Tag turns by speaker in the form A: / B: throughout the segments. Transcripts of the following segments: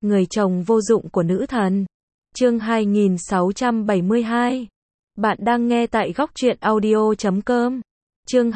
A: người chồng vô dụng của nữ thần. Chương 2672. Bạn đang nghe tại góc truyện audio.com. Chương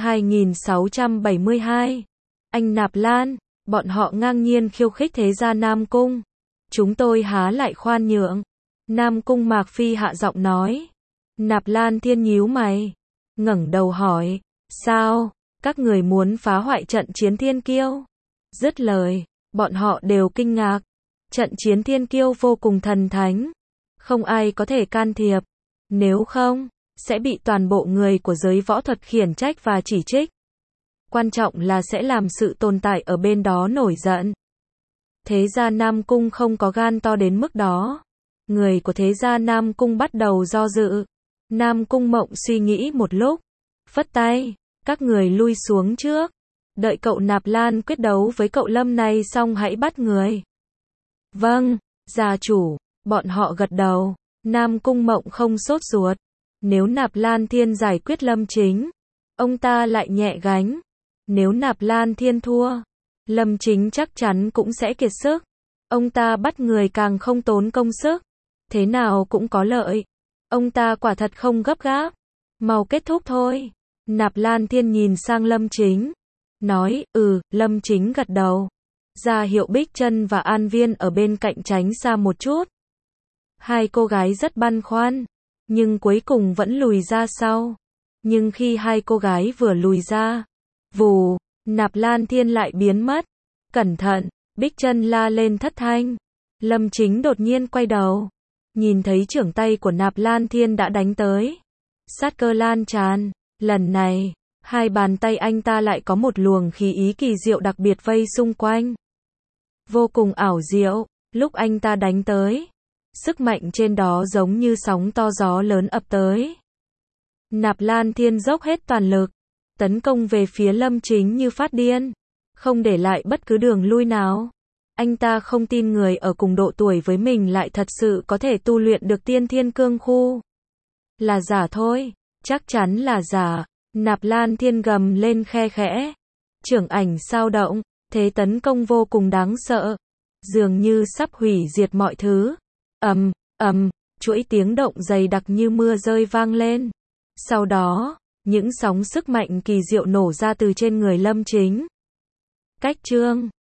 A: 2672. Anh Nạp Lan, bọn họ ngang nhiên khiêu khích thế gia Nam Cung. Chúng tôi há lại khoan nhượng. Nam Cung Mạc Phi hạ giọng nói. Nạp Lan Thiên nhíu mày, ngẩng đầu hỏi, sao, các người muốn phá hoại trận chiến thiên kiêu? Dứt lời, bọn họ đều kinh ngạc. Trận chiến thiên kiêu vô cùng thần thánh, không ai có thể can thiệp, nếu không, sẽ bị toàn bộ người của giới võ thuật khiển trách và chỉ trích. Quan trọng là sẽ làm sự tồn tại ở bên đó nổi giận. Thế gia Nam Cung không có gan to đến mức đó. Người của thế gia Nam Cung bắt đầu do dự. Nam Cung Mộng suy nghĩ một lúc, phất tay, các người lui xuống trước. Đợi cậu Nạp Lan quyết đấu với cậu Lâm này xong hãy bắt người. Vâng, gia chủ, bọn họ gật đầu. Nam Cung Mộng không sốt ruột. Nếu Nạp Lan Thiên giải quyết Lâm Chính, ông ta lại nhẹ gánh. Nếu Nạp Lan Thiên thua, Lâm Chính chắc chắn cũng sẽ kiệt sức. Ông ta bắt người càng không tốn công sức, thế nào cũng có lợi. Ông ta quả thật không gấp gáp, mau kết thúc thôi. Nạp Lan Thiên nhìn sang Lâm Chính, nói, Lâm Chính gật đầu. Ra hiệu Bích Trân và An Viên ở bên cạnh tránh xa một chút. Hai cô gái rất băn khoăn, nhưng cuối cùng vẫn lùi ra sau. Nhưng khi hai cô gái vừa lùi ra, vù, Nạp Lan Thiên lại biến mất. Cẩn thận, Bích Trân la lên thất thanh. Lâm Chính đột nhiên quay đầu, nhìn thấy trưởng tay của Nạp Lan Thiên đã đánh tới. Sát cơ lan tràn, lần này, hai bàn tay anh ta lại có một luồng khí ý kỳ diệu đặc biệt vây xung quanh. Vô cùng ảo diệu, lúc anh ta đánh tới, sức mạnh trên đó giống như sóng to gió lớn ập tới. Nạp Lan Thiên dốc hết toàn lực, tấn công về phía Lâm Chính như phát điên, không để lại bất cứ đường lui nào. Anh ta không tin người ở cùng độ tuổi với mình lại thật sự có thể tu luyện được tiên thiên cương khu. Là giả thôi, chắc chắn là giả. Nạp Lan Thiên gầm lên khe khẽ. Trưởng ảnh sao động, thế tấn công vô cùng đáng sợ, dường như sắp hủy diệt mọi thứ. Chuỗi tiếng động dày đặc như mưa rơi vang lên. Sau đó, những sóng sức mạnh kỳ diệu nổ ra từ trên người Lâm Chính. Cách chương